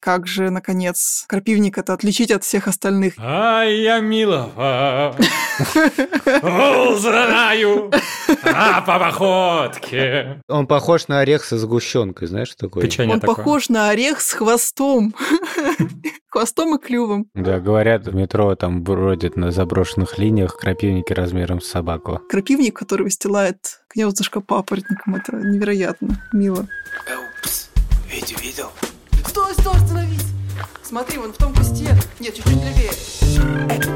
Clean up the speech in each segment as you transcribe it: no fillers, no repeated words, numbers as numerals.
как же, наконец, крапивника-то отличить от всех остальных? Ай, я милого узнаю по походке. Он похож на орех со сгущенкой, знаешь, такой? Печенье Он такое. похож на орех с хвостом. Хвостом и клювом. Да, говорят, в метро там бродят на заброшенных линиях крапивники размером с собаку. Крапивник, который выстилает гнездышко папоротником. Это невероятно мило. Упс, Витя видел? Стой, остановись! Смотри, вон в том кусте. Нет, чуть-чуть левее.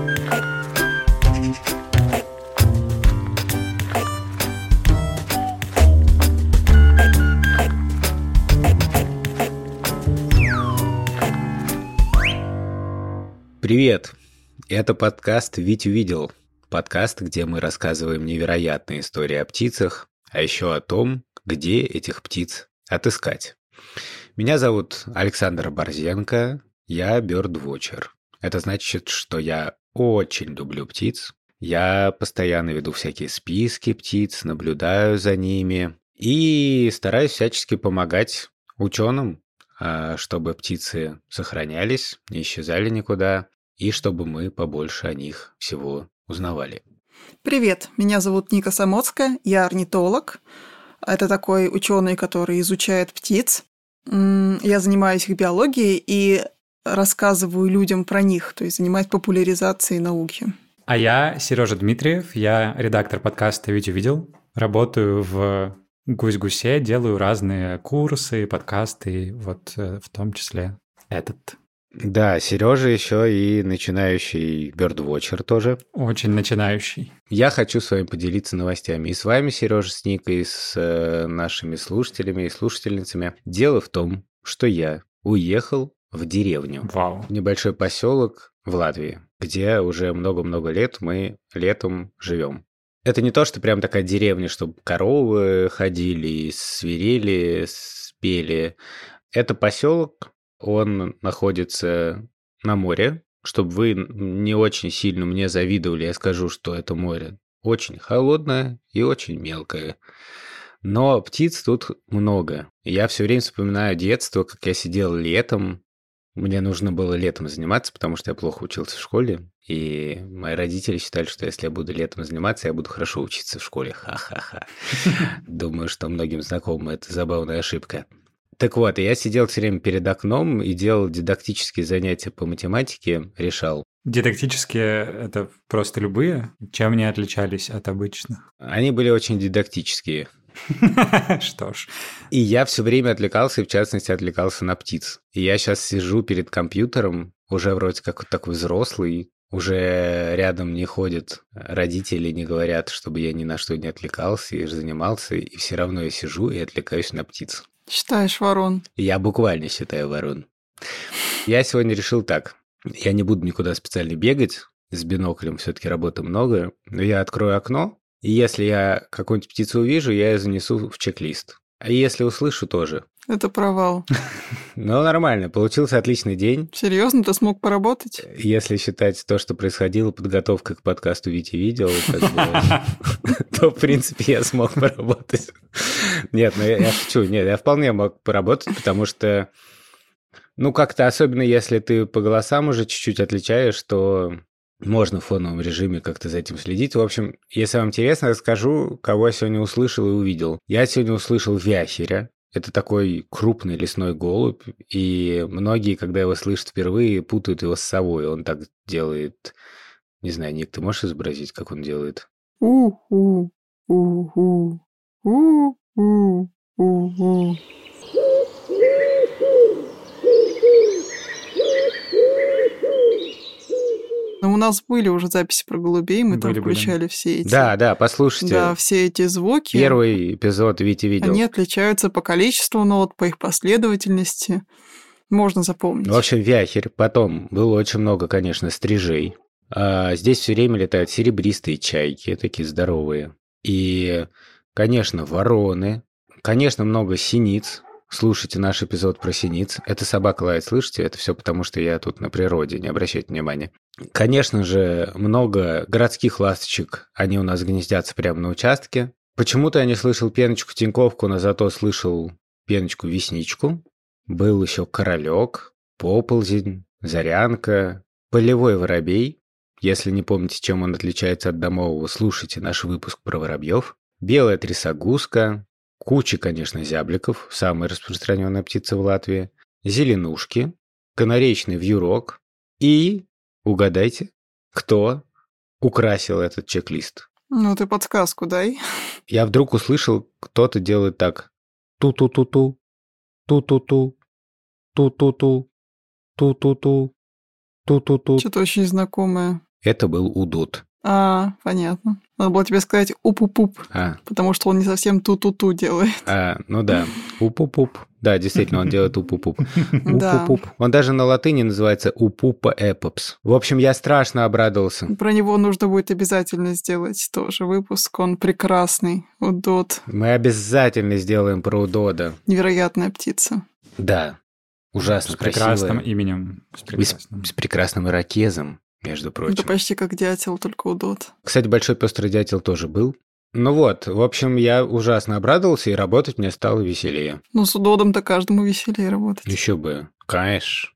Привет! Это подкаст «Витя видел». Подкаст, где мы рассказываем невероятные истории о птицах, а еще о том, где этих птиц отыскать. Меня зовут Александр Борзенко, я бёрдвотчер. Это значит, что я очень люблю птиц. Я постоянно веду всякие списки птиц, наблюдаю за ними и стараюсь всячески помогать ученым, чтобы птицы сохранялись, не исчезали никуда, и чтобы мы побольше о них всего узнавали. Привет, меня зовут Ника Самоцкая, я орнитолог. Это такой ученый, который изучает птиц. Я занимаюсь их биологией и рассказываю людям про них, то есть занимаюсь популяризацией науки. А я Сережа Дмитриев, я редактор подкаста «Витя видел». Работаю в «Гусь-гусе», делаю разные курсы, подкасты, вот в том числе этот. Да, Сережа еще и начинающий бёрдвотчер тоже. Очень начинающий. Я хочу с вами поделиться новостями. И с вами, Сережа, с Никой, с нашими слушателями и слушательницами. Дело в том, что я уехал в деревню. Вау. В небольшой поселок в Латвии, где уже много-много лет мы летом живем. Это не то, что прям такая деревня, чтобы коровы ходили, свирели, спели. Это поселок. Он находится на море. Чтобы вы не очень сильно мне завидовали, я скажу, что это море очень холодное и очень мелкое. Но птиц тут много. Я все время вспоминаю детство, как я сидел летом. Мне нужно было летом заниматься, потому что я плохо учился в школе. И мои родители считали, что если я буду летом заниматься, я буду хорошо учиться в школе. Ха-ха-ха. Думаю, что многим знакома эта забавная ошибка. Так вот, я сидел все время перед окном и делал дидактические занятия по математике, решал. Дидактические — это просто любые? Чем они отличались от обычных? Они были очень дидактические. Что ж. И я все время отвлекался, и в частности отвлекался на птиц. И я сейчас сижу перед компьютером, уже вроде как такой взрослый, уже рядом не ходят родители, не говорят, чтобы я ни на что не отвлекался и занимался, и все равно я сижу и отвлекаюсь на птиц. Считаешь ворон? Я буквально считаю ворон. Я сегодня решил так. Я не буду никуда специально бегать. С биноклем все-таки работы много. Но я открою окно, и если я какую-нибудь птицу увижу, я ее занесу в чек-лист. А если услышу, тоже. Это провал. Ну, нормально. Получился отличный день. Серьезно, ты смог поработать? Если считать то, что происходило, подготовка к подкасту «Витя видел», то, в принципе, я смог поработать. Нет, ну я шучу. Нет, я вполне мог поработать, потому что, ну, как-то, особенно если ты по голосам уже чуть-чуть отличаешь, то можно в фоновом режиме как-то за этим следить. В общем, если вам интересно, расскажу, кого я сегодня услышал и увидел. Я сегодня услышал вяхеря. Это такой крупный лесной голубь, и многие, когда его слышат впервые, путают его с совой. Он так делает... Не знаю, Ник, ты можешь изобразить, как он делает? У-у, у-у, у-у, у-у. Но у нас были уже записи про голубей, мы там включали все эти... Да, послушайте. Да, все эти звуки. Первый эпизод «Витя видел». Они отличаются по количеству нот, по их последовательности. Можно запомнить. В общем, вяхерь. Потом было очень много, конечно, стрижей. Здесь все время летают серебристые чайки, такие здоровые. И, конечно, вороны. Конечно, много синиц. Слушайте наш эпизод про синиц. Это собака лает, слышите? Это все потому, что я тут на природе, не обращайте внимания. Конечно же, много городских ласточек. Они у нас гнездятся прямо на участке. Почему-то я не слышал пеночку-тиньковку, но зато слышал пеночку-весничку. Был еще королек. поползень, зарянка, полевой воробей. Если не помните, чем он отличается от домового, слушайте наш выпуск про воробьев. Белая трясогузка, куча, конечно, зябликов, самая распространенная птица в Латвии, зеленушки, канареечный вьюрок и, угадайте, кто украсил этот чек-лист? Ну, ты подсказку дай. Я вдруг услышал, кто-то делает так. Ту-ту-ту-ту, ту-ту-ту, ту-ту-ту, ту-ту-ту, ту-ту-ту. Что-то очень знакомое. Это был удуд. Понятно. Надо было тебе сказать уп-уп-уп, потому что он не совсем ту-ту-ту делает. Ну да, уп-уп-уп. Да, действительно, он делает уп-уп-уп. Да. Уп-уп-уп. Он даже на латыни называется упупа эпопс. В общем, я страшно обрадовался. Про него нужно будет обязательно сделать тоже выпуск. Он прекрасный. Удод. Мы обязательно сделаем про удода. Невероятная птица. Да, ужасно С прекрасным красивая. именем. С прекрасным ирокезом, между прочим. Это почти как дятел, только удод. Кстати, большой пестрый дятел тоже был. Ну вот, в общем, я ужасно обрадовался, и работать мне стало веселее. Ну, с удодом-то каждому веселее работать. Еще бы, конечно.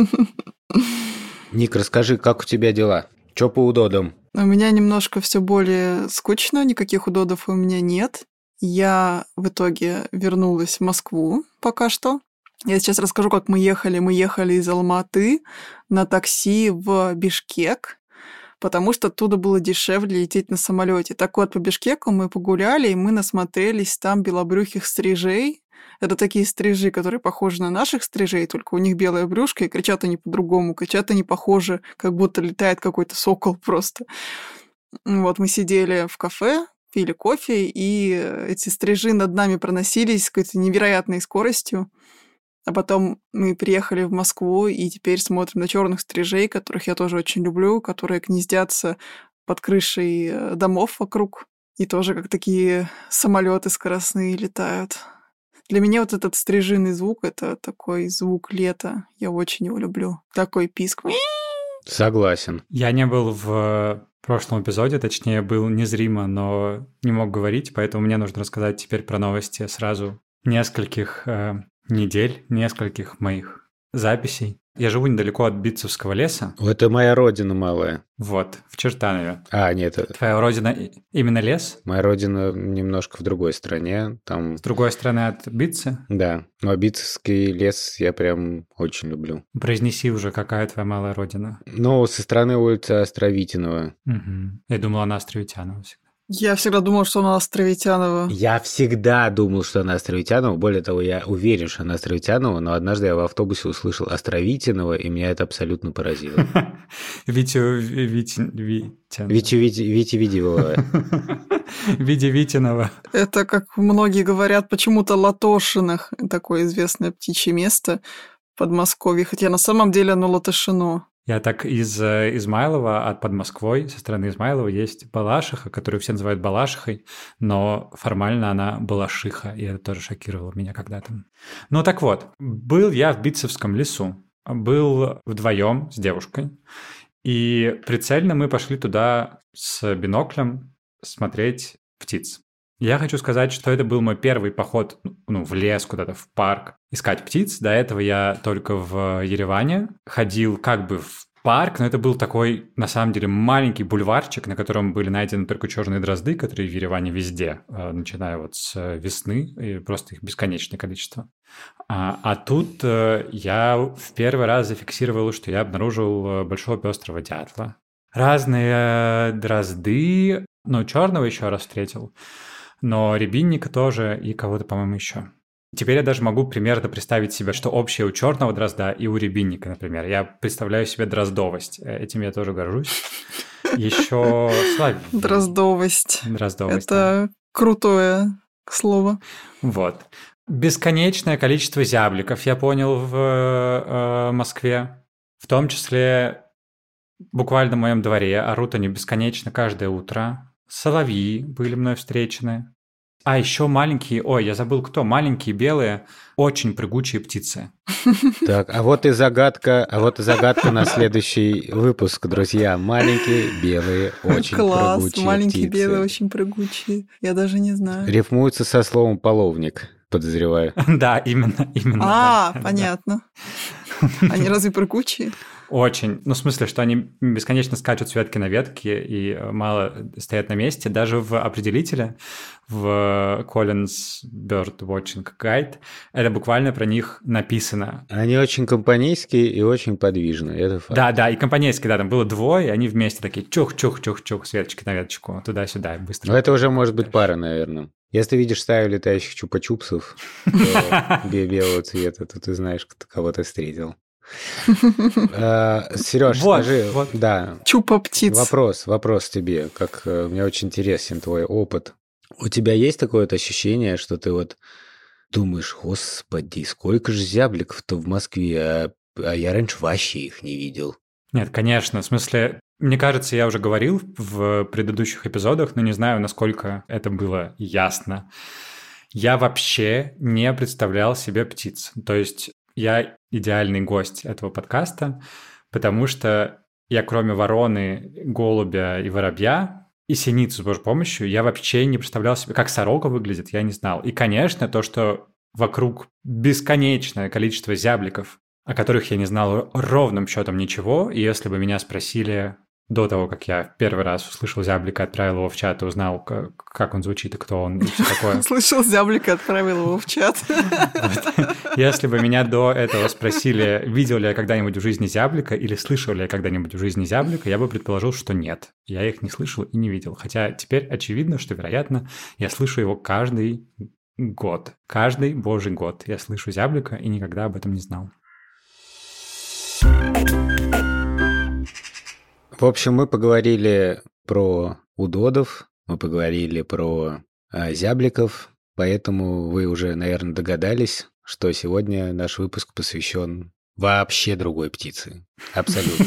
Ник, расскажи, как у тебя дела? Чё по удодам? У меня немножко все более скучно, никаких удодов у меня нет. Я в итоге вернулась в Москву пока что. Я сейчас расскажу, как мы ехали. Мы ехали из Алматы на такси в Бишкек, потому что оттуда было дешевле лететь на самолете. Так вот, по Бишкеку мы погуляли, и мы насмотрелись там белобрюхих стрижей. Это такие стрижи, которые похожи на наших стрижей, только у них белое брюшко, и кричат они по-другому. Кричат они похожи, как будто летает какой-то сокол просто. Вот мы сидели в кафе, пили кофе, и эти стрижи над нами проносились с какой-то невероятной скоростью. А потом мы приехали в Москву и теперь смотрим на черных стрижей, которых я тоже очень люблю, которые гнездятся под крышей домов вокруг. И тоже как такие самолеты скоростные летают. Для меня вот этот стрижиный звук — это такой звук лета. Я очень его люблю. Такой писк. Согласен. Я не был в прошлом эпизоде, точнее, был незримо, но не мог говорить, поэтому мне нужно рассказать теперь про новости сразу нескольких недель, нескольких моих записей. Я живу недалеко от Битцевского леса. Это моя родина малая. Вот, в Чертанове. Нет. Твоя родина именно лес? Моя родина немножко в другой стране. Там... С другой стороны от Битцы? Да, но Битцевский лес я прям очень люблю. Произнеси уже, какая твоя малая родина. Ну, со стороны улицы Островитинова. Угу. Я думала, она Островитянова всегда. Я всегда думал, что она Островитянова. Я всегда думал, что она Островитянова. Более того, я уверен, что она Островитянова, но однажды я в автобусе услышал Островитинова, и меня это абсолютно поразило. Витя-Видивова. Витя-Витинова. Это, как многие говорят, почему-то Латошинах. Такое известное птичье место в Подмосковье. Хотя на самом деле оно Латышино. Я так из Измайлова, под Москвой, со стороны Измайлова, есть Балашиха, которую все называют Балашихой, но формально она Балашиха, и это тоже шокировало меня когда-то. Ну так вот, был я в Битцевском лесу, был вдвоем с девушкой, и прицельно мы пошли туда с биноклем смотреть птиц. Я хочу сказать, что это был мой первый поход в лес, куда-то в парк, искать птиц. До этого я только в Ереване ходил как бы в парк, но это был такой, на самом деле, маленький бульварчик, на котором были найдены только черные дрозды, которые в Ереване везде, начиная вот с весны, и просто их бесконечное количество. А тут я в первый раз зафиксировал, что я обнаружил большого пестрого дятла. Разные дрозды, черного еще раз встретил. Но рябинника тоже и кого-то, по-моему, еще. Теперь я даже могу примерно представить себе, что общее у черного дрозда и у рябинника, например. Я представляю себе дроздовость. Этим я тоже горжусь. Еще соловей. Дроздовость. Дроздовость. Это крутое слово. Вот. Бесконечное количество зябликов, я понял, в Москве. В том числе буквально в моем дворе. Орут они бесконечно каждое утро. Соловьи были мной встречены. А еще маленькие, я забыл кто, маленькие белые, очень прыгучие птицы. Так, а вот и загадка на следующий выпуск, друзья. Маленькие белые, очень Класс, прыгучие маленькие птицы. белые, очень прыгучие. Я даже не знаю. Рифмуется со словом половник, подозреваю. Да, именно. Понятно. Они разве прыгучие? Очень. Ну, в смысле, что они бесконечно скачут с ветки на ветке и мало стоят на месте. Даже в определителе, в Collins Bird Watching Guide, это буквально про них написано. Они очень компанейские и очень подвижные, это факт. Да, и компанейские, да, там было двое, и они вместе такие чух-чух-чух-чух с веточки на веточку, туда-сюда, быстро. Но это уже может быть пара, наверное. Если видишь стаю летающих чупа-чупсов белого цвета, то ты знаешь, кого ты встретил. Сереж, скажи, да. Чупа-птиц. Вопрос тебе, как мне очень интересен твой опыт. У тебя есть такое вот ощущение, что ты вот думаешь, господи, сколько же зябликов-то в Москве, а я раньше вообще их не видел. Нет, конечно, в смысле, мне кажется, я уже говорил в предыдущих эпизодах, но не знаю, насколько это было ясно. Я вообще не представлял себе птиц. То есть я идеальный гость этого подкаста, потому что я кроме вороны, голубя и воробья и синицы с Божьей помощью, я вообще не представлял себе, как сорока выглядит, я не знал. И, конечно, то, что вокруг бесконечное количество зябликов, о которых я не знал ровным счетом ничего, и если бы меня спросили до того, как я первый раз услышал зяблика, отправил его в чат и узнал, как он звучит и кто он, и все такое. Слышал зяблика, отправил его в чат. Если бы меня до этого спросили, видел ли я когда-нибудь в жизни зяблика или слышал ли я когда-нибудь в жизни зяблика, я бы предположил, что нет. Я их не слышал и не видел. Хотя теперь очевидно, что, вероятно, я слышу его каждый год. Каждый божий год я слышу зяблика и никогда об этом не знал. В общем, мы поговорили про удодов, мы поговорили про зябликов, поэтому вы уже, наверное, догадались, что сегодня наш выпуск посвящен вообще другой птице. Абсолютно.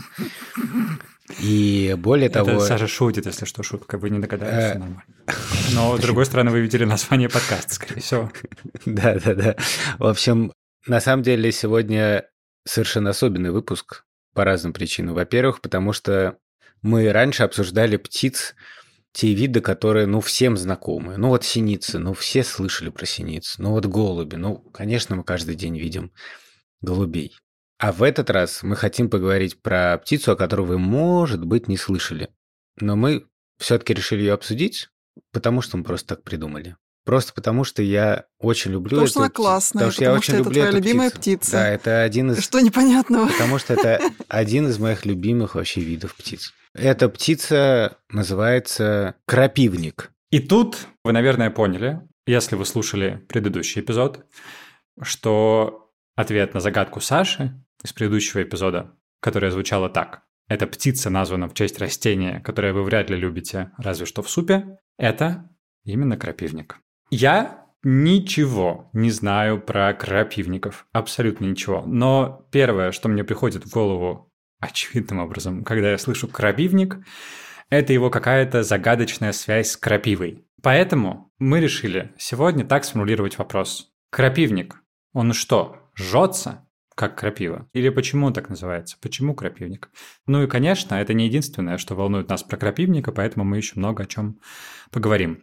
И более того... Это Саша шутит, если что, шутка. Вы не догадались, все нормально. Но, с другой стороны, вы видели название подкаста, скорее всего. Да. В общем, на самом деле сегодня совершенно особенный выпуск. По разным причинам. Во-первых, потому что мы раньше обсуждали птиц, те виды, которые, всем знакомы. Вот синицы, все слышали про синиц. Вот голуби, конечно, мы каждый день видим голубей. А в этот раз мы хотим поговорить про птицу, о которой вы, может быть, не слышали. Но мы все-таки решили ее обсудить, потому что мы просто так придумали. Просто потому, что я очень люблю потому что она классная, потому что я очень люблю твоя эту любимая птицу. птица. Да, это один из... Что непонятного? Потому что это один из моих любимых вообще видов птиц. Эта птица называется крапивник. И тут вы, наверное, поняли, если вы слушали предыдущий эпизод, что ответ на загадку Саши из предыдущего эпизода, которая звучала так: эта птица названа в честь растения, которое вы вряд ли любите, разве что в супе, это именно крапивник. Я ничего не знаю про крапивников, абсолютно ничего. Но первое, что мне приходит в голову очевидным образом, когда я слышу крапивник, это его какая-то загадочная связь с крапивой. Поэтому мы решили сегодня так сформулировать вопрос. Крапивник, он что, жжется, как крапива? Или почему он так называется? Почему крапивник? И, конечно, это не единственное, что волнует нас про крапивника, поэтому мы еще много о чем поговорим.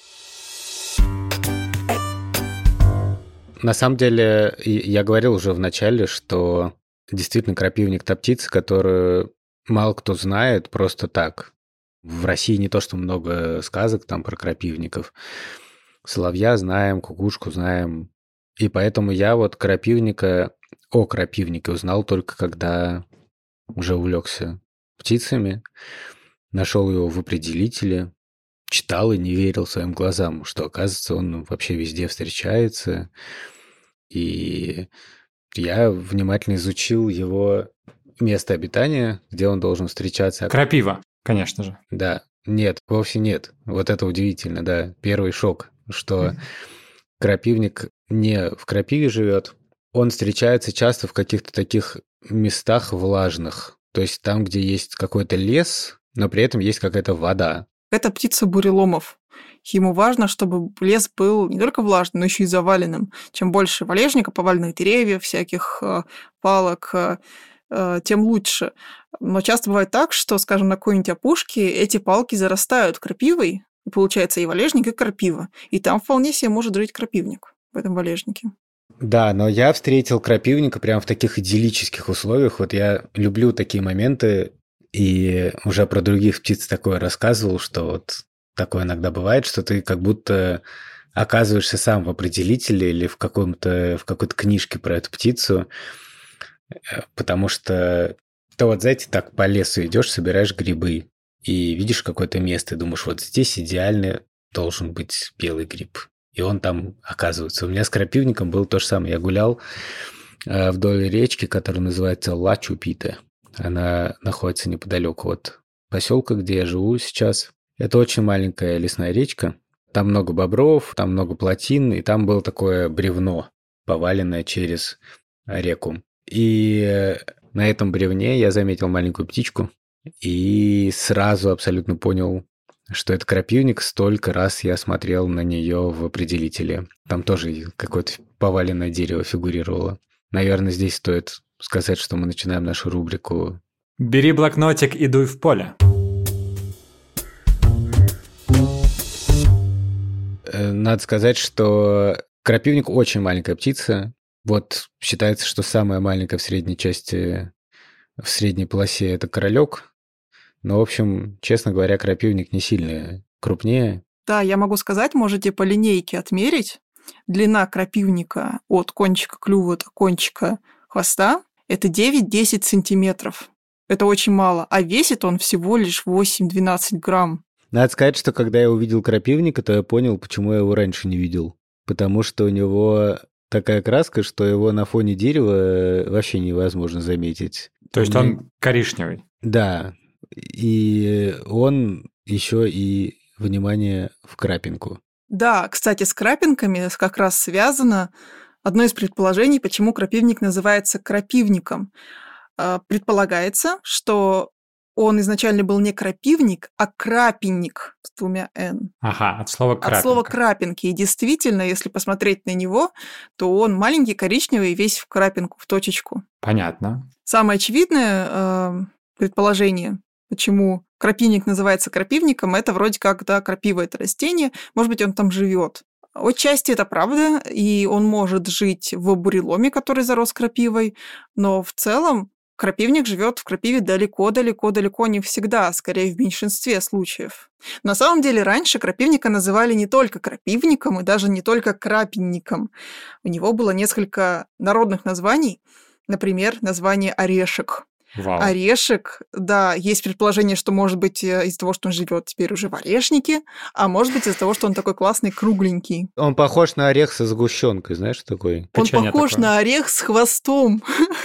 На самом деле, я говорил уже в начале, что действительно крапивник – та птица, которую мало кто знает просто так. В России не то, что много сказок там про крапивников. Соловья знаем, кукушку знаем. И поэтому я о крапивнике узнал только когда уже увлекся птицами, нашел его в определителе, читал и не верил своим глазам, что, оказывается, он вообще везде встречается. И я внимательно изучил его место обитания, где он должен встречаться. Крапива, конечно же. Да. Нет, вовсе нет. Вот это удивительно, да. Первый шок, что крапивник не в крапиве живет. Он встречается часто в каких-то таких местах влажных. То есть там, где есть какой-то лес, но при этом есть какая-то вода. Это птица буреломов. Ему важно, чтобы лес был не только влажным, но еще и заваленным. Чем больше валежника, поваленных деревьев, всяких палок, тем лучше. Но часто бывает так, что, скажем, на какой-нибудь опушке эти палки зарастают крапивой, и получается и валежник, и крапива. И там вполне себе может жить крапивник в этом валежнике. Да, но я встретил крапивника прямо в таких идиллических условиях. Вот я люблю такие моменты, и уже про других птиц такое рассказывал, что вот такое иногда бывает, что ты как будто оказываешься сам в определителе или в какой-то книжке про эту птицу, потому что ты вот, знаете, так по лесу идешь, собираешь грибы, и видишь какое-то место, и думаешь, вот здесь идеально должен быть белый гриб. И он там оказывается. У меня с крапивником было то же самое. Я гулял вдоль речки, которая называется Ла-Чупите. Она находится неподалеку от поселка, где я живу сейчас. Это очень маленькая лесная речка. Там много бобров, там много плотин, и там было такое бревно, поваленное через реку. И на этом бревне я заметил маленькую птичку и сразу абсолютно понял, что это крапивник. Столько раз я смотрел на нее в определителе. Там тоже какое-то поваленное дерево фигурировало. Наверное, здесь стоит сказать, что мы начинаем нашу рубрику. Бери блокнотик и дуй в поле. Надо сказать, что крапивник очень маленькая птица. Вот считается, что самая маленькая в средней части, в средней полосе это королек. Но, в общем, честно говоря, крапивник не сильно крупнее. Да, я могу сказать, можете по линейке отмерить. Длина крапивника от кончика клюва до кончика хвоста – это 9-10 сантиметров. Это очень мало, а весит он всего лишь 8-12 грамм. Надо сказать, что когда я увидел крапивника, то я понял, почему я его раньше не видел. Потому что у него такая краска, что его на фоне дерева вообще невозможно заметить. То есть он коричневый? Да, и он еще и, внимание, в крапинку. Да, кстати, с крапинками как раз связано одно из предположений, почему крапивник называется крапивником. Предполагается, что он изначально был не крапивник, а крапинник с двумя «н». Ага, от слова крапинка. От слова крапинки. И действительно, если посмотреть на него, то он маленький, коричневый, весь в крапинку, в точечку. Понятно. Самое очевидное предположение, почему крапивник называется крапивником, это вроде как, да, крапива – это растение, может быть, он там живет. Отчасти это правда, и он может жить в буреломе, который зарос крапивой, но в целом крапивник живет в крапиве далеко-далеко-далеко не всегда, скорее в меньшинстве случаев. На самом деле раньше крапивника называли не только крапивником и даже не только крапинником. У него было несколько народных названий, например, название орешек. Вау. Орешек, да, есть предположение, что может быть из-за того, что он живет теперь уже в орешнике, а может быть из-за того, что он такой классный, кругленький. Он похож на орех со сгущенкой, знаешь, такой? Он Печенье похож такое. на орех с хвостом.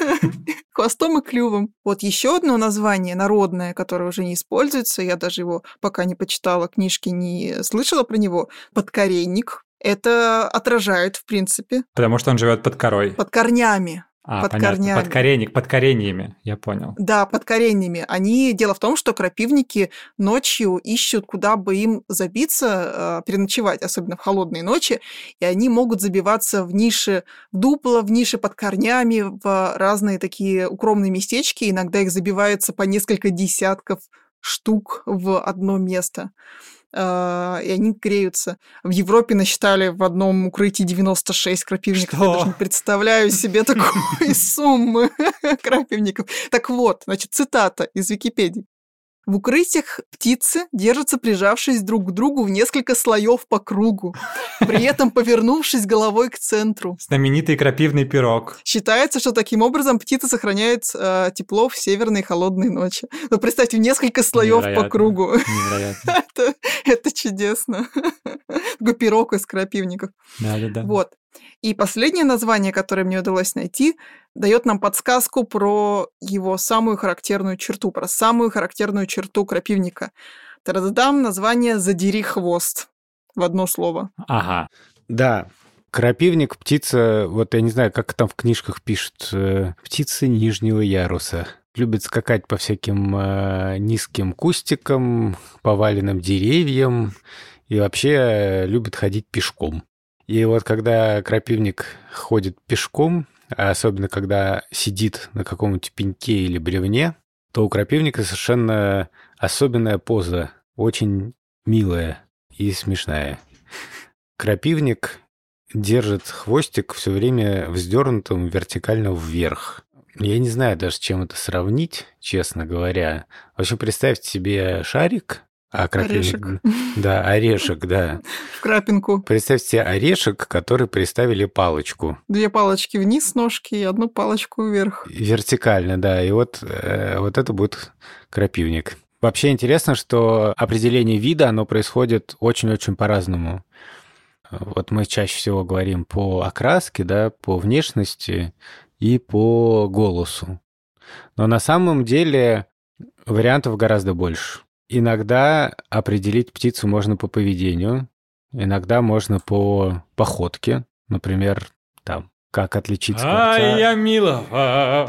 Хвостом и клювом. Вот еще одно название народное, которое уже не используется, я даже его пока не почитала, книжки не слышала про него, подкоренник. Это отражает, в принципе. Потому что он живет под корой. Под корнями. Под корнями. Под кореньями, я понял. Да, под кореньями. Дело в том, что крапивники ночью ищут, куда бы им забиться, переночевать, особенно в холодные ночи, и они могут забиваться в ниши, в дупла, в ниши под корнями, в разные такие укромные местечки. Иногда их забиваются по несколько десятков штук в одно место. И они греются. В Европе насчитали в одном укрытии 96 крапивников. Что? Я даже не представляю себе такой суммы крапивников. Так вот, значит, цитата из Википедии. В укрытиях птицы держатся, прижавшись друг к другу в несколько слоев по кругу, при этом повернувшись головой к центру. Знаменитый крапивный пирог. Считается, что таким образом птица сохраняет тепло в северные холодные ночи. Ну, представьте, несколько слоев по кругу. Невероятно. Это чудесно. Такой пирог из крапивников. Да. Вот. И последнее название, которое мне удалось найти, дает нам подсказку про его самую характерную черту, про самую характерную черту крапивника. Тарададам, название «Задери хвост». В одно слово. Ага. Да, крапивник, птица, вот я не знаю, как там в книжках пишут, птица нижнего яруса. Любит скакать по всяким низким кустикам, поваленным деревьям и вообще любит ходить пешком. И вот когда крапивник ходит пешком, а особенно когда сидит на каком-нибудь пеньке или бревне, то у крапивника совершенно особенная поза, очень милая и смешная. Крапивник держит хвостик все время вздернутым вертикально вверх. Я не знаю даже, с чем это сравнить, честно говоря. В общем, представьте себе шарик, Орешек. Да, орешек, да. В крапинку. Представьте себе орешек, который приставили палочку. 2 палочки вниз ножки и 1 палочку вверх. Вертикально, да. И вот это будет крапивник. Вообще интересно, что определение вида, оно происходит очень-очень по-разному. Вот мы чаще всего говорим по окраске, да, по внешности и по голосу. Но на самом деле вариантов гораздо больше. Иногда определить птицу можно по поведению, иногда можно по походке. Например, там, как отличить скворца. Ай, я милого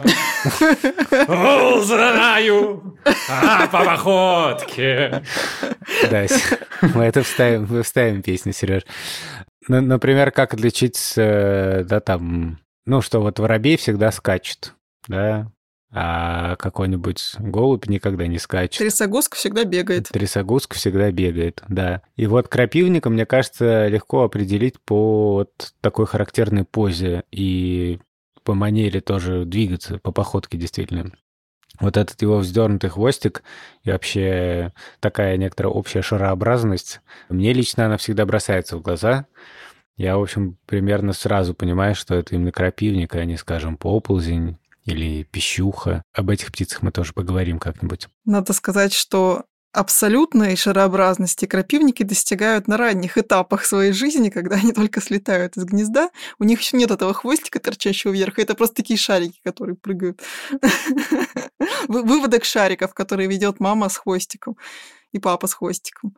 узнаю по походке. Да, мы это вставим песню, Сереж. Например, как отличить, да, там, что вот воробей всегда скачет, да, а какой-нибудь голубь никогда не скачет. Трясогузка всегда бегает. Трясогузка всегда бегает, да. И вот крапивника, мне кажется, легко определить по вот такой характерной позе и по манере тоже двигаться, по походке действительно. Вот этот его вздернутый хвостик и вообще такая некоторая общая шарообразность, мне лично она всегда бросается в глаза. Я, в общем, примерно сразу понимаю, что это именно крапивник, а не, скажем, поползень или пищуха. Об этих птицах мы тоже поговорим как-нибудь. Надо сказать, что абсолютной шарообразности крапивники достигают на ранних этапах своей жизни, когда они только слетают из гнезда. У них еще нет этого хвостика, торчащего вверх. Это просто такие шарики, которые прыгают. Выводок шариков, которые ведет мама с хвостиком и папа с хвостиком.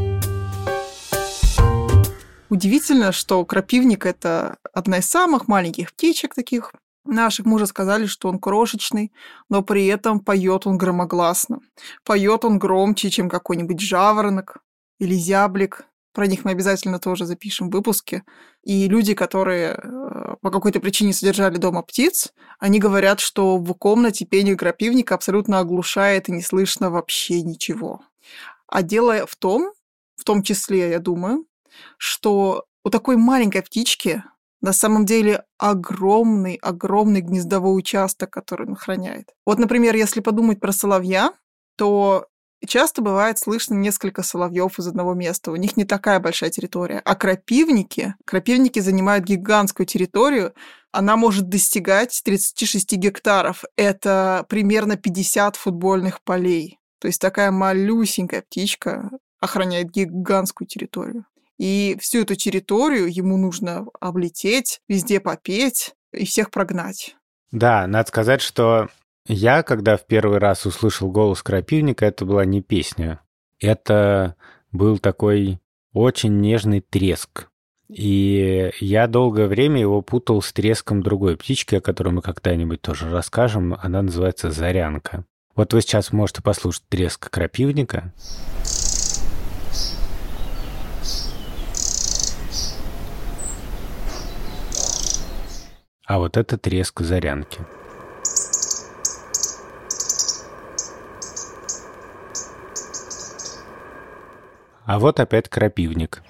Удивительно, что крапивник – это одна из самых маленьких птичек таких наших. Мы уже сказали, что он крошечный, но при этом поет он громогласно. Поет он громче, чем какой-нибудь жаворонок или зяблик. Про них мы обязательно тоже запишем в выпуске. И люди, которые по какой-то причине содержали дома птиц, они говорят, что в комнате пение крапивника абсолютно оглушает и не слышно вообще ничего. А дело в том числе, я думаю, что у такой маленькой птички на самом деле огромный гнездовой участок, который он охраняет. Вот, например, если подумать про соловья, то часто бывает слышно несколько соловьев из одного места. У них не такая большая территория. А крапивники занимают гигантскую территорию. Она может достигать 36 гектаров. Это примерно 50 футбольных полей. То есть такая малюсенькая птичка охраняет гигантскую территорию. И всю эту территорию ему нужно облететь, везде попеть и всех прогнать. Да, надо сказать, что я, когда в первый раз услышал голос крапивника, это была не песня. Это был такой очень нежный треск. И я долгое время его путал с треском другой птички, о которой мы когда-нибудь тоже расскажем. Она называется зарянка. Вот вы сейчас можете послушать треск крапивника. А вот это треск зарянки. А вот опять крапивник.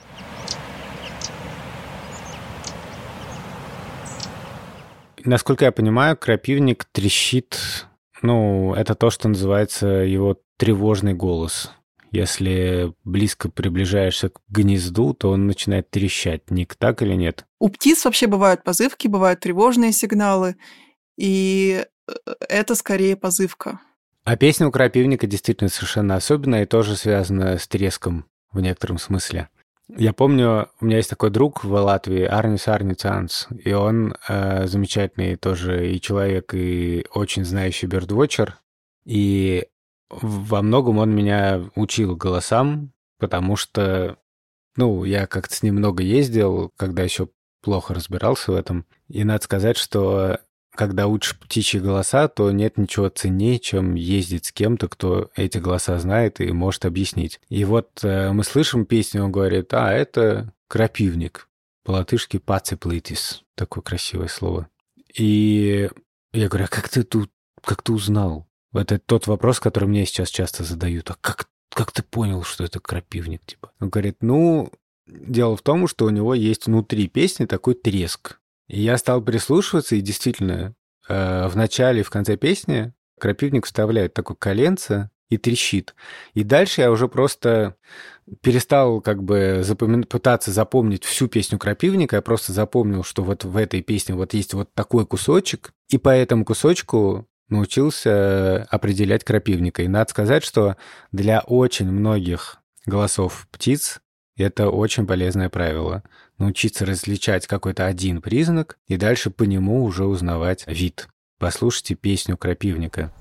Насколько я понимаю, крапивник трещит, это то, что называется его тревожный голос. Если близко приближаешься к гнезду, то он начинает трещать. Ник, так или нет? У птиц вообще бывают позывки, бывают тревожные сигналы, и это скорее позывка. А песня у крапивника действительно совершенно особенная и тоже связана с треском в некотором смысле. Я помню, у меня есть такой друг в Латвии, Арнис Арницанс, и он замечательный тоже и человек, и очень знающий бёрдвотчер, и во многом он меня учил голосам, потому что, я как-то с ним много ездил, когда еще плохо разбирался в этом. И надо сказать, что когда учишь птичьи голоса, то нет ничего ценнее, чем ездить с кем-то, кто эти голоса знает и может объяснить. И вот мы слышим песню, он говорит, это крапивник. По-латышски «пацеплитис». Такое красивое слово. И я говорю, как ты узнал? Это тот вопрос, который мне сейчас часто задают. А как ты понял, что это крапивник? Типа? Он говорит, Дело в том, что у него есть внутри песни такой треск. И я стал прислушиваться, и действительно, в начале и в конце песни крапивник вставляет такое коленце и трещит. И дальше я уже просто перестал как бы пытаться запомнить всю песню крапивника. Я просто запомнил, что вот в этой песне вот есть вот такой кусочек, и по этому кусочку научился определять крапивника. И надо сказать, что для очень многих голосов птиц это очень полезное правило. Научиться различать какой-то один признак и дальше по нему уже узнавать вид. Послушайте песню крапивника.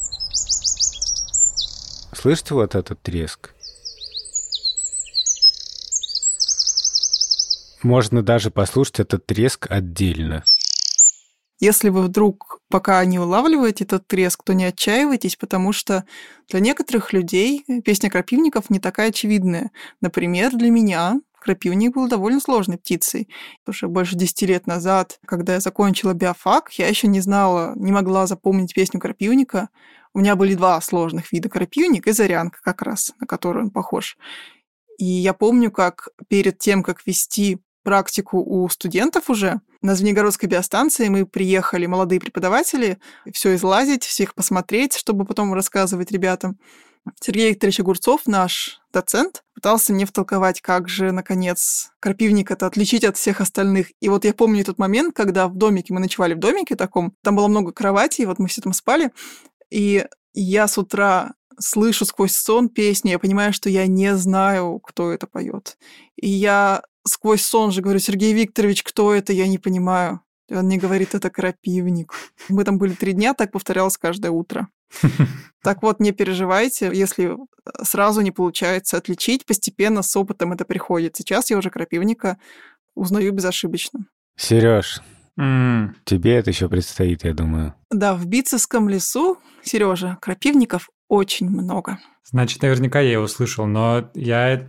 Слышите вот этот треск? Можно даже послушать этот треск отдельно. Если вы вдруг пока не улавливаете этот треск, то не отчаивайтесь, потому что для некоторых людей песня крапивников не такая очевидная. Например, для меня крапивник был довольно сложной птицей. Потому что больше 10 лет назад, когда я закончила биофак, я еще не знала, не могла запомнить песню крапивника. У меня были 2 сложных вида: крапивник и зарянка как раз, на которую он похож. И я помню, как перед тем, как вести практику у студентов уже, на Звенигородской биостанции мы приехали, молодые преподаватели, все излазить, всех посмотреть, чтобы потом рассказывать ребятам. Сергей Викторович Огурцов, наш доцент, пытался мне втолковать, как же, наконец, крапивник это отличить от всех остальных. И вот я помню тот момент, когда в домике, мы ночевали в домике таком, там было много кроватей, вот мы все там спали, и я с утра слышу сквозь сон песни, я понимаю, что я не знаю, кто это поет. И я сквозь сон же говорю: Сергей Викторович, кто это? Я не понимаю. И он мне говорит: это крапивник. Мы там были 3 дня, так повторялось каждое утро. Так вот, не переживайте, если сразу не получается отличить, постепенно с опытом это приходит. Сейчас я уже крапивника узнаю безошибочно. Серёж, тебе это еще предстоит, я думаю. Да, в Битцевском лесу, Сережа, крапивников очень много. Значит, наверняка я его слышал, но я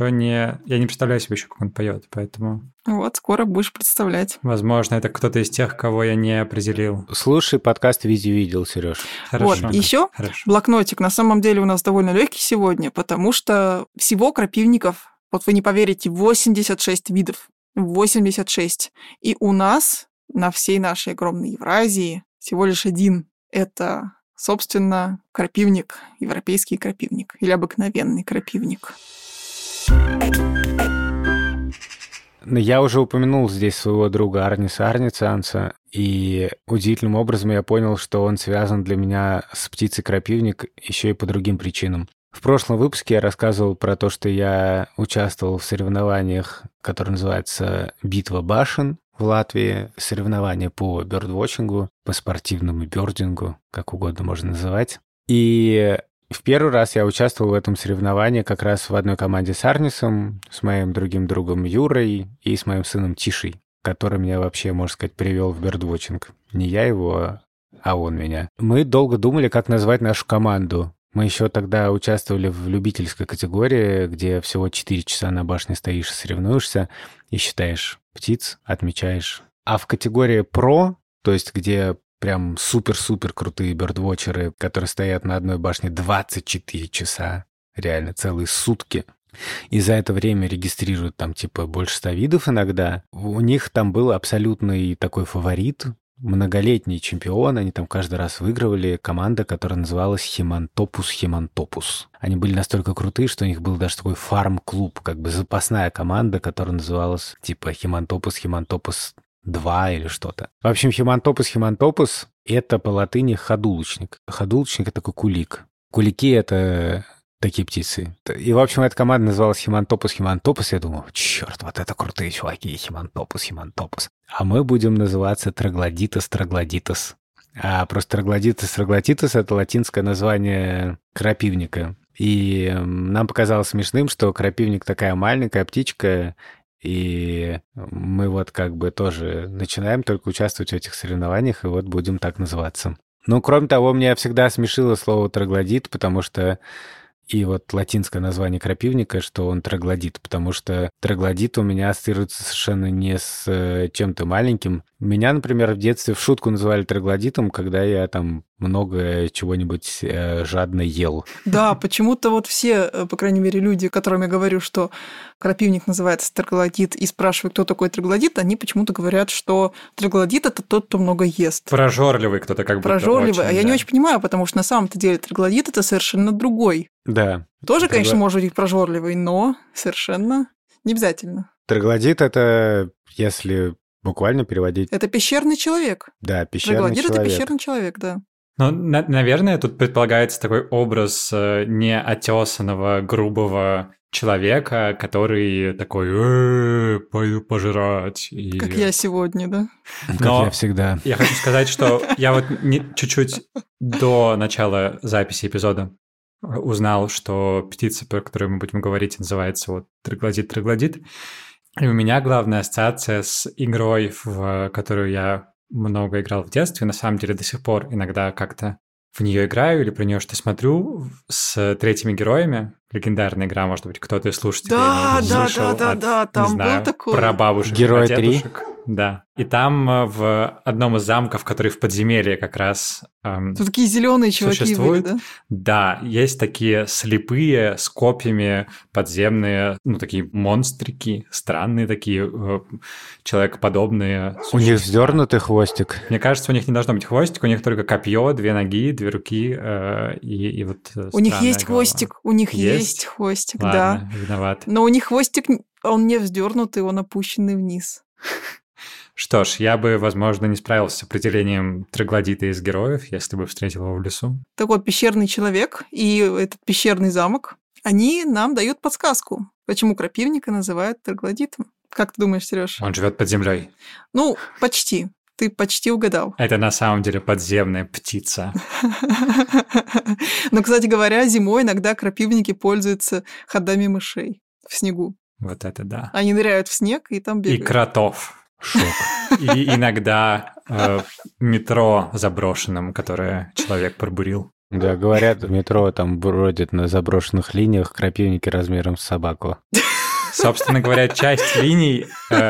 не представляю себе еще, как он поет, поэтому... Вот, скоро будешь представлять. Возможно, это кто-то из тех, кого я не определил. Слушай подкаст «Видео-видел», Сереж. Хорошо. Вот, еще блокнотик. На самом деле у нас довольно легкий сегодня, потому что всего крапивников, вот вы не поверите, 86 видов. 86. И у нас на всей нашей огромной Евразии всего лишь один. Это, собственно, крапивник, европейский крапивник или обыкновенный крапивник. Я уже упомянул здесь своего друга Арниса Арницанца, и удивительным образом я понял, что он связан для меня с птицей крапивник еще и по другим причинам. В прошлом выпуске я рассказывал про то, что я участвовал в соревнованиях, которые называются «Битва башен» в Латвии, соревнования по бёрдвотчингу, по спортивному бёрдингу, как угодно можно называть. И в первый раз я участвовал в этом соревновании как раз в одной команде с Арнисом, с моим другим другом Юрой и с моим сыном Тишей, который меня вообще, можно сказать, привел в бёрдвотчинг. Не я его, а он меня. Мы долго думали, как назвать нашу команду. Мы еще тогда участвовали в любительской категории, где всего 4 часа на башне стоишь и соревнуешься, и считаешь птиц, отмечаешь. А в категории про, то есть где прям супер-супер крутые бёрдвотчеры, которые стоят на одной башне 24 часа, реально целые сутки, и за это время регистрируют там типа больше 100 видов иногда, у них там был абсолютный такой фаворит, многолетний чемпион, они там каждый раз выигрывали, команда, которая называлась Химантопус. Они были настолько крутые, что у них был даже такой фарм-клуб, как бы запасная команда, которая называлась типа Химантопус 2 или что-то. В общем, Химантопус — это по латыни ходулочник. Ходулочник — это такой кулик. Кулики — это такие птицы. И, в общем, эта команда называлась Химантопус. Я думал, черт, вот это крутые чуваки, Химантопус. А мы будем называться Троглодитас. А просто Троглодитас — это латинское название крапивника. И нам показалось смешным, что крапивник такая маленькая птичка, и мы вот как бы тоже начинаем только участвовать в этих соревнованиях, и вот будем так называться. Ну, кроме того, меня всегда смешило слово троглодит, потому что и вот латинское название крапивника, что он троглодит, потому что троглодит у меня ассоциируется совершенно не с чем-то маленьким. Меня, например, в детстве в шутку называли троглодитом, когда я там много чего-нибудь жадно ел. Да, почему-то вот все, по крайней мере, люди, которым я говорю, что крапивник называется троглодит, и спрашиваю, кто такой троглодит, они почему-то говорят, что троглодит – это тот, кто много ест. Прожорливый кто-то как будто. Прожорливый. Очень, я не очень понимаю, потому что на самом-то деле троглодит – это совершенно другой. Да. Тоже, конечно, может быть прожорливый, но совершенно не обязательно. Троглодит – это, если буквально переводить... Это пещерный человек. Да, пещерный троглодит человек. Это пещерный человек, да. Ну, наверное, тут предполагается такой образ неотесанного, грубого человека, который такой, пойду пожрать. И... Как я сегодня, да? Как я всегда. Я хочу сказать, что я вот чуть-чуть до начала записи эпизода узнал, что птица, про которую мы будем говорить, называется вот троглодит. И у меня главная ассоциация с игрой, в которую я много играл в детстве, на самом деле до сих пор иногда как-то в нее играю или про нее что-то смотрю, с третьими героями. Легендарная игра, может быть, кто-то из слушателей слышал от, там не знаю, был такой. Прабабушек, Герой 3. прадедушек. Да. И там в одном из замков, который в подземелье как раз Тут такие зеленые чуваки существует. были, да? Да, есть такие слепые с копьями подземные, ну, такие монстрики, странные такие, человекоподобные существа. У них вздернутый хвостик. Мне кажется, у них не должно быть хвостик, у них только копье, 2 ноги, 2 руки и вот У них есть голова. хвостик, у них есть хвостик, Ладно, да. виноват. Но у них хвостик, он не вздернутый, он опущенный вниз. Что ж, я бы, возможно, не справился с определением троглодита из героев, если бы встретил его в лесу. Так вот, пещерный человек и этот пещерный замок, они нам дают подсказку, почему крапивника называют троглодитом. Как ты думаешь, Серёж? Он живет под землей. Ну, почти. Ты почти угадал. Это на самом деле подземная птица. Но, кстати говоря, зимой иногда крапивники пользуются ходами мышей в снегу. Вот это да. Они ныряют в снег и там И бегают. кротов. Шок. И иногда метро заброшенным, которое человек пробурил. Да, говорят, в метро там бродят на заброшенных линиях крапивники размером с собаку. Собственно говоря, часть линий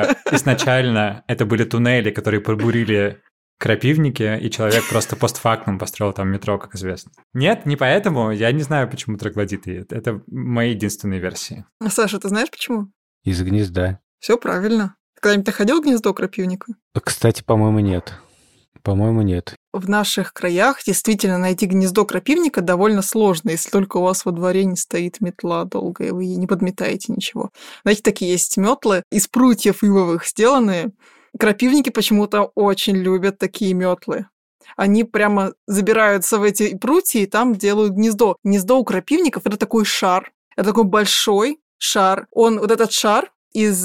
изначально это были туннели, которые пробурили крапивники, и человек просто постфактум построил там метро, как известно. Нет, не поэтому. Я не знаю, почему троглодиты. Это мои единственные версии. Саша, ты знаешь почему? Из гнезда. Все правильно. Ты когда-нибудь ходил в гнездо крапивника? Кстати, по-моему, нет. По-моему, нет. В наших краях действительно найти гнездо крапивника довольно сложно, если только у вас во дворе не стоит метла долго, и вы не подметаете ничего. Знаете, такие есть метлы из прутьев ивовых сделанные. Крапивники почему-то очень любят такие метлы. Они прямо забираются в эти прутья и там делают гнездо. Гнездо у крапивников – это такой шар. Это такой большой шар. Вот этот шар из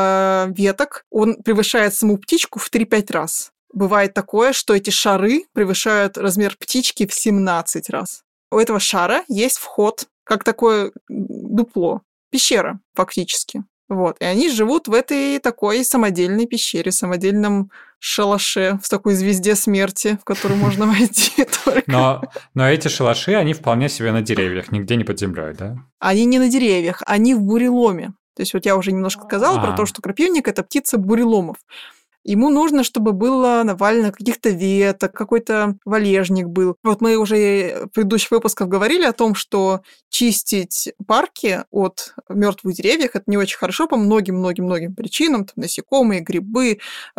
веток, он превышает саму птичку в 3-5 раз. Бывает такое, что эти шары превышают размер птички в 17 раз. У этого шара есть вход, как такое дупло, пещера фактически. Вот. И они живут в этой такой самодельной пещере, самодельном шалаше, в такой звезде смерти, в которую можно войти только. Но эти шалаши, они вполне себе на деревьях, нигде не под землей, да? Они не на деревьях, они в буреломе. То есть вот я уже немножко сказала про то, что крапивник – это птица буреломов. Ему нужно, чтобы было навалено каких-то веток, какой-то валежник был. Вот мы уже в предыдущих выпусках говорили о том, что чистить парки от мертвых деревьев – это не очень хорошо по многим-многим причинам. Там насекомые, грибы,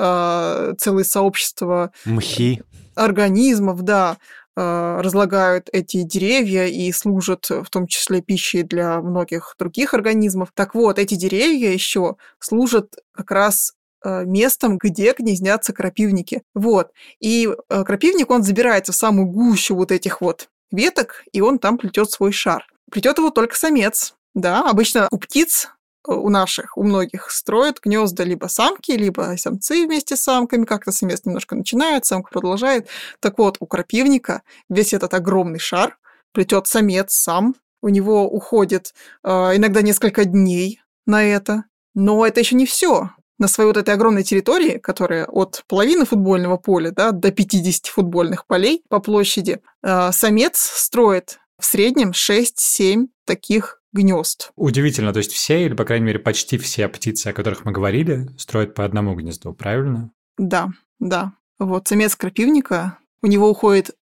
целые сообщества Мхи. Организмов, да, разлагают эти деревья и служат в том числе пищей для многих других организмов. Так вот, эти деревья еще служат как раз местом, где гнездятся крапивники. Вот. И крапивник, он забирается в самую гущу вот этих вот веток, и он там плетет свой шар. Плетет его только самец. Да, обычно у птиц, у многих строят гнезда либо самки, либо самцы вместе с самками. Как-то самец немножко начинает, самка продолжает. Так вот, у крапивника весь этот огромный шар плетет самец сам. У него уходит иногда несколько дней на это. Но это еще не все. На своей вот этой огромной территории, которая от половины футбольного поля, да, до 50 футбольных полей по площади, самец строит в среднем 6-7 таких гнезд. Удивительно, то есть все, или, по крайней мере, почти все птицы, о которых мы говорили, строят по одному гнезду, правильно? Да. Вот самец крапивника, у него уходит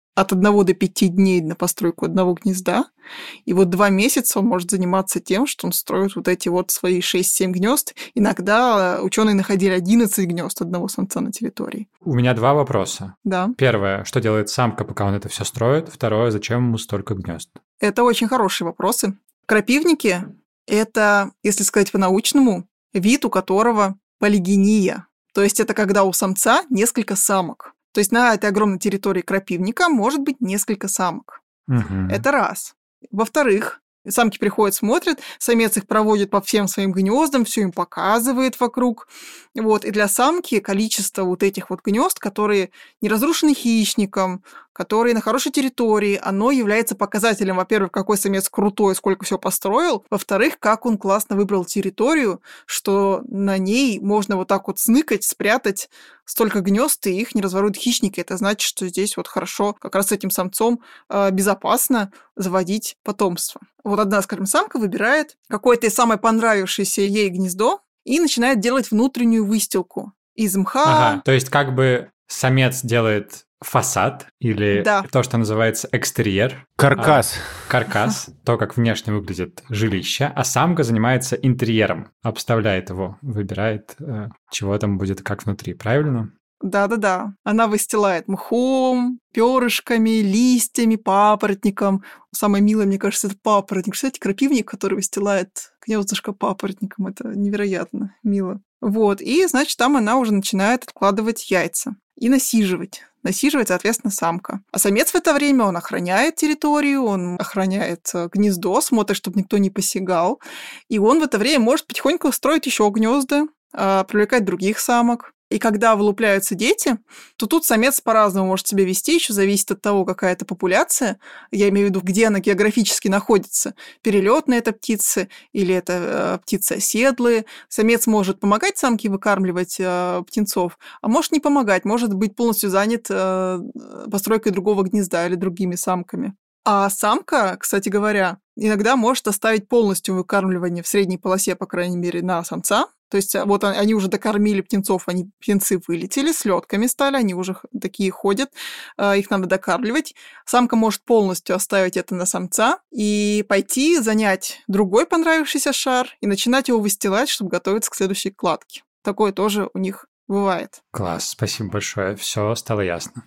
от 1 до 5 дней на постройку одного гнезда. И вот 2 месяца он может заниматься тем, что он строит вот эти вот свои 6-7 гнезд. Иногда ученые находили 11 гнезд одного самца на территории. У меня 2 вопроса. Да. Первое, что делает самка, пока он это все строит? Второе, зачем ему столько гнезд? Это очень хорошие вопросы. Крапивники – это, если сказать по-научному, вид, у которого полигения. То есть это когда у самца несколько самок. То есть на этой огромной территории крапивника может быть несколько самок. Это раз. Во-вторых, самки приходят, смотрят, самец их проводит по всем своим гнездам, все им показывает вокруг. Вот. И для самки количество вот этих вот гнезд, которые не разрушены хищником, которые на хорошей территории, оно является показателем, во-первых, какой самец крутой, сколько всего построил, во-вторых, как он классно выбрал территорию, что на ней можно вот так вот сныкать, спрятать столько гнезд, и их не разворуют хищники. Это значит, что здесь вот хорошо как раз с этим самцом безопасно заводить потомство. Вот одна, скажем, самка выбирает какое-то самое понравившееся ей гнездо и начинает делать внутреннюю выстилку из мха. Ага, то есть как бы самец делает фасад или то, что называется экстерьер. Каркас. Каркас, то, как внешне выглядит жилище, а самка занимается интерьером, обставляет его, выбирает, чего там будет как внутри, правильно? Да-да-да. Она выстилает мхом, перышками, листьями, папоротником. Самое милое, мне кажется, это папоротник. Кстати, крапивник, который выстилает гнездышко папоротником. Это невероятно мило. Вот. И, значит, там она уже начинает откладывать яйца и насиживать. Насиживает, соответственно, самка. А самец в это время, он охраняет территорию, он охраняет гнездо, смотрит, чтобы никто не посягал. И он в это время может потихоньку строить еще гнезда, привлекать других самок. И когда вылупляются дети, то тут самец по-разному может себя вести, еще зависит от того, какая это популяция, я имею в виду, где она географически находится, перелетные это птицы или это птицы оседлые. Самец может помогать самке выкармливать птенцов, а может не помогать, может быть полностью занят постройкой другого гнезда или другими самками. А самка, кстати говоря, иногда может оставить полностью выкармливание в средней полосе, по крайней мере, на самца. То есть вот они уже докормили птенцов, птенцы вылетели, слётками стали, они уже такие ходят, их надо докармливать. Самка может полностью оставить это на самца и пойти занять другой понравившийся шар и начинать его выстилать, чтобы готовиться к следующей кладке. Такое тоже у них бывает. Класс, спасибо большое, все стало ясно.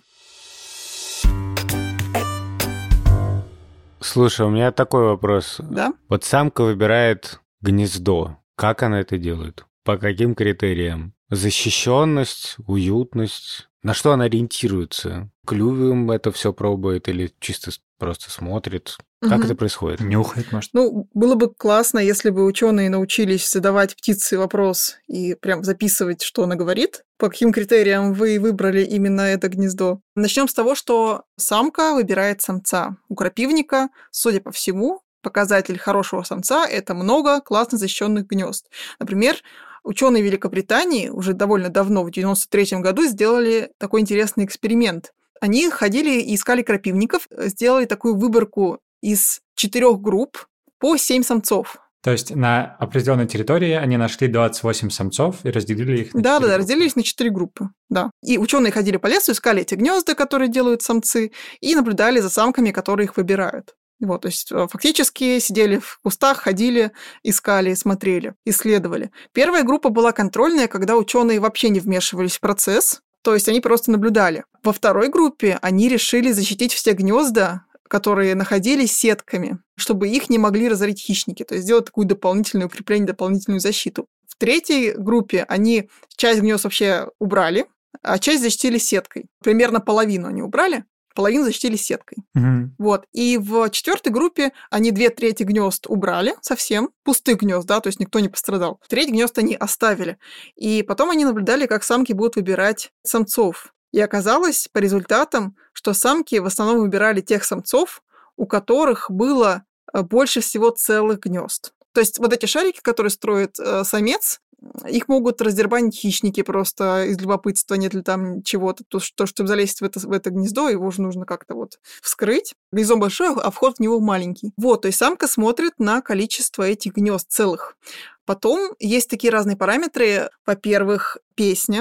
Слушай, у меня такой вопрос. Да? Вот самка выбирает гнездо. Как она это делает? По каким критериям? Защищенность, уютность? На что она ориентируется? Клювом это все пробует или чисто просто смотрит? Как это происходит? Нюхает, может? Ну, было бы классно, если бы ученые научились задавать птице вопрос и прям записывать, что она говорит. По каким критериям вы выбрали именно это гнездо? Начнем с того, что самка выбирает самца. У крапивника, судя по всему, показатель хорошего самца – это много классно защищенных гнезд. Например, ученые Великобритании уже довольно давно, в 1993 году, сделали такой интересный эксперимент. Они ходили и искали крапивников, сделали такую выборку из 4 групп по 7 самцов. То есть на определенной территории они нашли 28 самцов и разделили их на 4 группы. Да, разделились на 4 группы. Да. И ученые ходили по лесу, искали эти гнезда, которые делают самцы, и наблюдали за самками, которые их выбирают. Вот, то есть фактически сидели в кустах, ходили, искали, смотрели, исследовали. Первая группа была контрольная, когда ученые вообще не вмешивались в процесс, то есть они просто наблюдали. Во второй группе они решили защитить все гнезда, которые находились сетками, чтобы их не могли разорить хищники, то есть сделать такое дополнительное укрепление, дополнительную защиту. В третьей группе они часть гнезд вообще убрали, а часть защитили сеткой. Примерно половину они убрали, половину защитили сеткой. Вот. И в 4-й группе они 2/3 гнезд убрали совсем, пустых гнезд, да, то есть никто не пострадал. 1/3 гнезд они оставили. И потом они наблюдали, как самки будут выбирать самцов. И оказалось по результатам, что самки в основном выбирали тех самцов, у которых было больше всего целых гнезд. То есть вот эти шарики, которые строит самец, их могут раздербанить хищники просто из любопытства, нет ли там чего-то. То, чтобы залезть в это гнездо, его же нужно как-то вот вскрыть. Гнездо большое, а вход в него маленький. Вот, то есть самка смотрит на количество этих гнезд целых. Потом есть такие разные параметры. Во-первых, песня.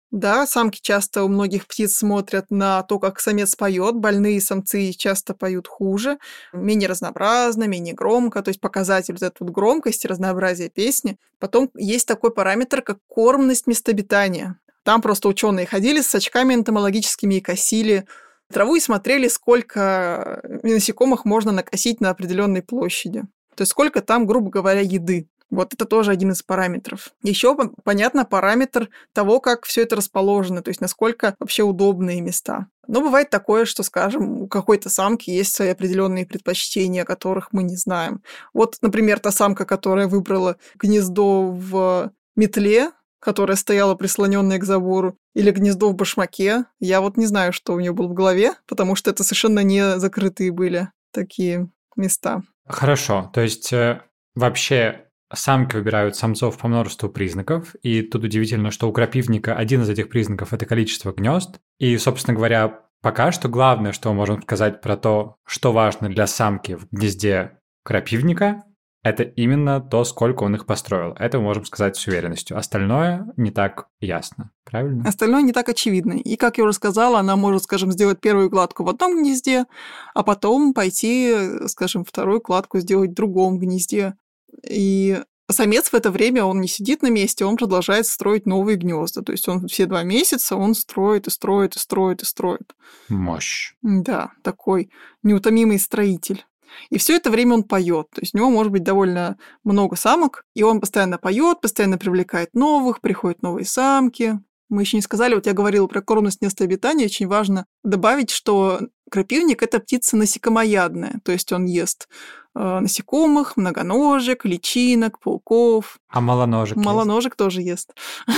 Да, самки часто у многих птиц смотрят на то, как самец поет. Больные самцы часто поют хуже, менее разнообразно, менее громко. То есть показатель вот этой вот громкости, разнообразия песни. Потом есть такой параметр, как кормность места обитания. Там просто ученые ходили с очками энтомологическими и косили траву и смотрели, сколько насекомых можно накосить на определенной площади. То есть сколько там, грубо говоря, еды. Вот это тоже один из параметров. Еще, понятно, параметр того, как все это расположено, то есть насколько вообще удобные места. Но бывает такое, что, скажем, у какой-то самки есть свои определенные предпочтения, о которых мы не знаем. Вот, например, та самка, которая выбрала гнездо в метле, которая стояла прислоненная к забору, или гнездо в башмаке. Я вот не знаю, что у нее было в голове, потому что это совершенно не закрытые были такие места. Хорошо, то есть вообще самки выбирают самцов по множеству признаков, и тут удивительно, что у крапивника один из этих признаков – это количество гнезд. И, собственно говоря, пока что главное, что мы можем сказать про то, что важно для самки в гнезде крапивника – это именно то, сколько он их построил. Это мы можем сказать с уверенностью. Остальное не так ясно. Правильно? Остальное не так очевидно. И, как я уже сказала, она может, скажем, сделать первую кладку в одном гнезде, а потом пойти, скажем, вторую кладку сделать в другом гнезде. И самец в это время, он не сидит на месте, он продолжает строить новые гнезда. То есть он все 2 месяца он строит и строит и строит и строит. Мощь. Да, такой неутомимый строитель. И все это время он поет. То есть у него может быть довольно много самок, и он постоянно поет, постоянно привлекает новых, приходят новые самки. Мы еще не сказали, вот я говорила про кормность места обитания, очень важно добавить, что крапивник – это птица насекомоядная, то есть он ест насекомых, многоножек, личинок, пауков. А малоножек? Малоножек тоже ест.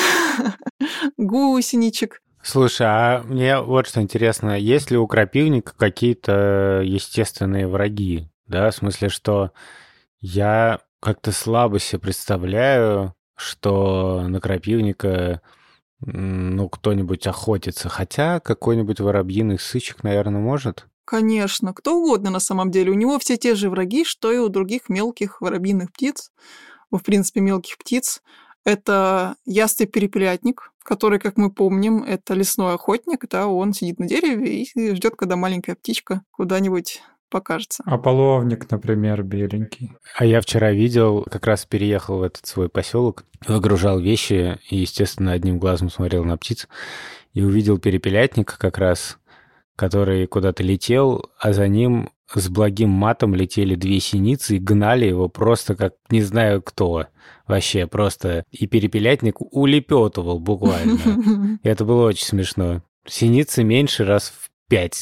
Гусеничек. Слушай, а мне вот что интересно, есть ли у крапивника какие-то естественные враги? Да, в смысле, что я как-то слабо себе представляю, что на крапивника кто-нибудь охотится, хотя какой-нибудь воробьиный сычек, наверное, может. Конечно, кто угодно на самом деле. У него все те же враги, что и у других мелких воробьиных птиц. В принципе, мелких птиц. Это ястреб-перепелятник, который, как мы помним, это лесной охотник. Да, он сидит на дереве и ждет, когда маленькая птичка куда-нибудь покажется. А половник, например, беленький. А я вчера видел, как раз переехал в этот свой поселок, выгружал вещи и, естественно, одним глазом смотрел на птиц и увидел перепелятника как раз, который куда-то летел, а за ним с благим матом летели 2 синицы и гнали его просто как не знаю кто. Вообще просто. И перепелятник улепетывал буквально. И это было очень смешно. Синицы меньше раз в 5.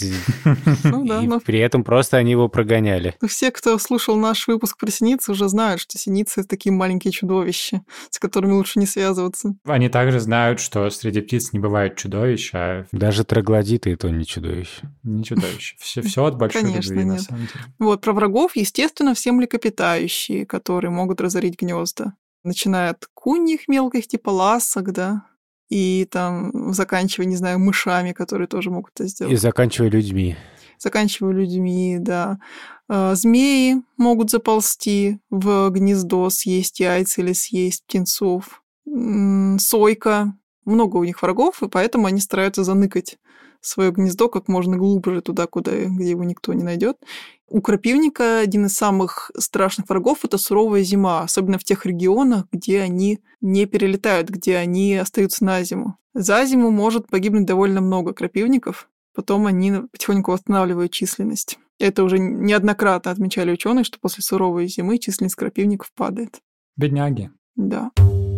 И при этом просто они его прогоняли. Все, кто слушал наш выпуск про синиц, уже знают, что синицы – это такие маленькие чудовища, с которыми лучше не связываться. Они также знают, что среди птиц не бывает чудовищ, а... Даже троглодиты – это не чудовище. Не чудовище. Все от большой любви, на самом деле. Вот, про врагов, естественно, все млекопитающие, которые могут разорить гнезда. Начиная от куньих мелких, типа ласок, да, и там заканчивая, не знаю, мышами, которые тоже могут это сделать. И заканчивая людьми. Заканчивая людьми, да. Змеи могут заползти в гнездо, съесть яйца или съесть птенцов. Сойка. Много у них врагов, и поэтому они стараются заныкать свое гнездо как можно глубже туда, где его никто не найдет. У крапивника один из самых страшных врагов – это суровая зима, особенно в тех регионах, где они не перелетают, где они остаются на зиму. За зиму может погибнуть довольно много крапивников, потом они потихоньку восстанавливают численность. Это уже неоднократно отмечали ученые, что после суровой зимы численность крапивников падает. Бедняги. Да.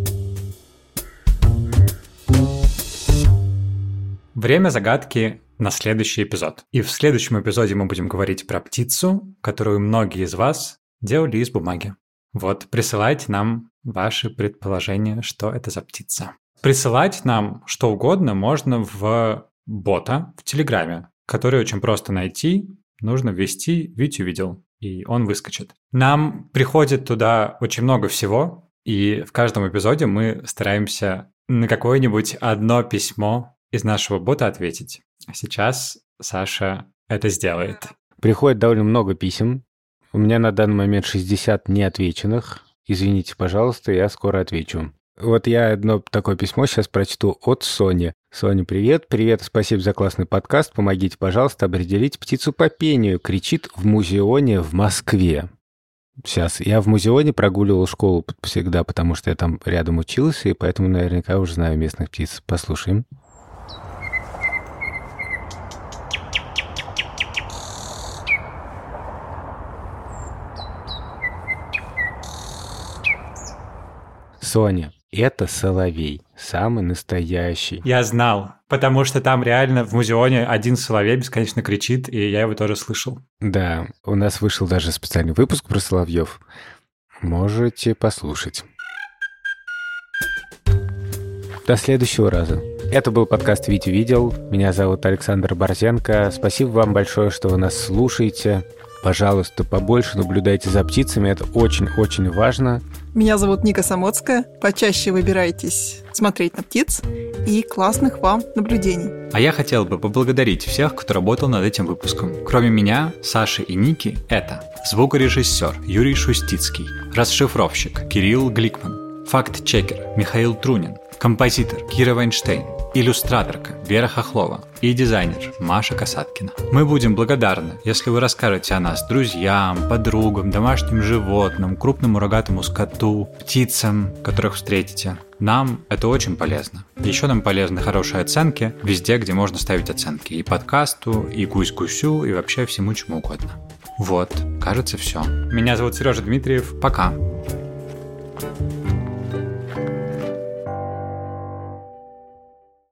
Время загадки на следующий эпизод. И в следующем эпизоде мы будем говорить про птицу, которую многие из вас делали из бумаги. Вот, присылайте нам ваши предположения, что это за птица. Присылать нам что угодно можно в бота в Телеграме, который очень просто найти. Нужно ввести «Витю видел», и он выскочит. Нам приходит туда очень много всего, и в каждом эпизоде мы стараемся на какое-нибудь одно письмо из нашего бота ответить. Сейчас Саша это сделает. Приходит довольно много писем. У меня на данный момент 60 неотвеченных. Извините, пожалуйста, я скоро отвечу. Вот я одно такое письмо сейчас прочту от Сони. Соня, привет. Привет, спасибо за классный подкаст. Помогите, пожалуйста, определить птицу по пению. Кричит в музеоне в Москве. Сейчас, я в музеоне прогуливал школу всегда, потому что я там рядом учился, и поэтому наверняка уже знаю местных птиц. Послушаем. Соня, это соловей, самый настоящий. Я знал, потому что там реально в музеоне один соловей бесконечно кричит, и я его тоже слышал. Да, у нас вышел даже специальный выпуск про соловьев. Можете послушать. До следующего раза. Это был подкаст «Витя видел». Меня зовут Александр Борзенко. Спасибо вам большое, что вы нас слушаете. Пожалуйста, побольше наблюдайте за птицами, это очень-очень важно. Меня зовут Ника Самоцкая. Почаще выбирайтесь смотреть на птиц и классных вам наблюдений. А я хотел бы поблагодарить всех, кто работал над этим выпуском. Кроме меня, Саши и Ники, это звукорежиссер Юрий Шустицкий, расшифровщик Кирилл Гликман, факт-чекер Михаил Трунин, композитор Кира Вайнштейн, иллюстраторка Вера Хохлова и дизайнер Маша Касаткина. Мы будем благодарны, если вы расскажете о нас друзьям, подругам, домашним животным, крупному рогатому скоту, птицам, которых встретите. Нам это очень полезно. Еще нам полезны хорошие оценки везде, где можно ставить оценки. И подкасту, и гусь-гусю, и вообще всему чему угодно. Вот, кажется, все. Меня зовут Сережа Дмитриев. Пока.